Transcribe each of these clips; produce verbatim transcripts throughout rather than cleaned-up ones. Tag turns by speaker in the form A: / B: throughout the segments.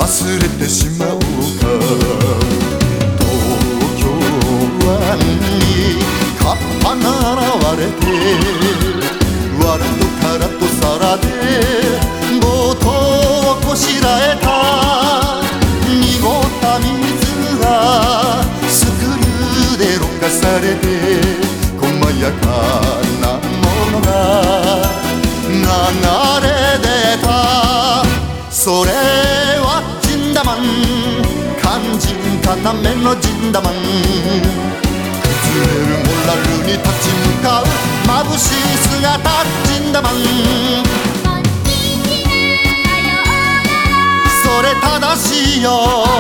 A: 忘れてしまおうか。東京湾にカッパが現れて、ワルドカラと皿でボートをこしらえた。濁った水がスクリューでろ過されて、細やかなものが流れ出た。それはジンダマン、肝心要のジンダマン。崩れるモラルに立ち向かう眩しい姿、ジンダマン。それ正しいよ、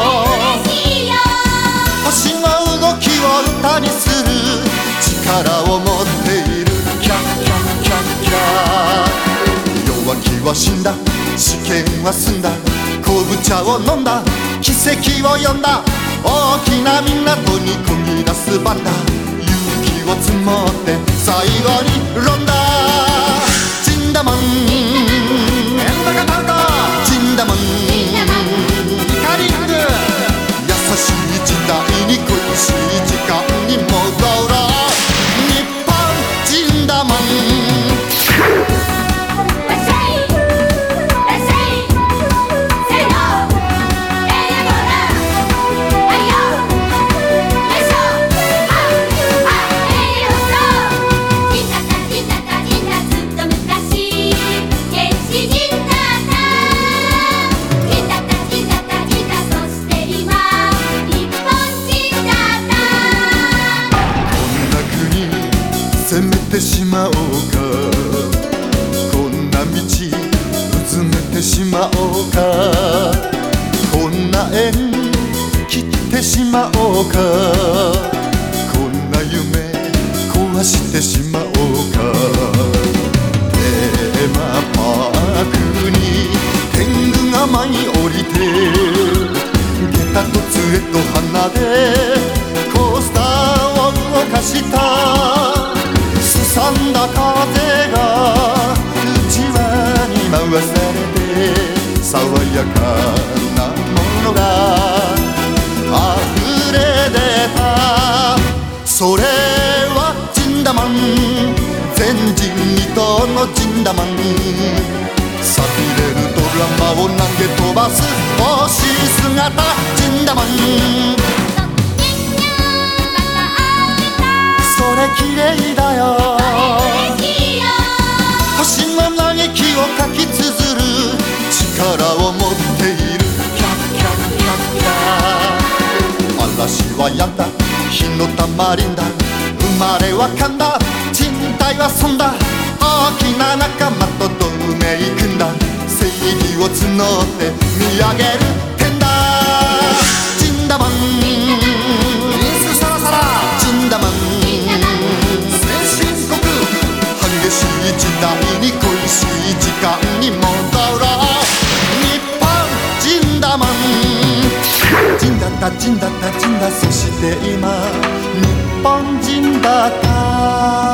A: 星の動きを歌にする力を持っている。キャンキャンキャンキャン。弱気は死んだ、試験は済んだ、昆布茶を飲んだ、奇跡を呼んだ。大きな港にこぎ出すバンダ、勇気を積もって最後にロンダ。ジンダマンエンダカタウタ、ジンダマンイカリング。優しい時代に恋しい時間に戻ろう。日本ジンダマン。攻めてしまおうか、こんな道うずめてしまおうか、こんな縁切ってしまおうか、こんな夢壊してしまおうか。テーマパークに天狗が舞い降りて、下駄と杖と花でコースターを動かした。すさんだ風がうちわに回されて、爽やかなものが溢れ出た。それはジンダマン、前人未到のジンダマン。さびれるドラマを投げ飛ばす惜しい姿、ジンダマン。それ綺麗だよ、星の嘆きを書き綴る力を持っている。キャッキャッキャッキャッ。嵐は止んだ、火の玉りんだ、生まれは噛んだ、人体は損だ。大きな仲間と同盟組んだ、正義を募って見上げる天だ。ジンダマンインスサラサラ、ジンダマン激しい時代に恋しい時間に戻ろう。日本ジンダマン。ジンだったジンだったジンだ、そして今日本人だった。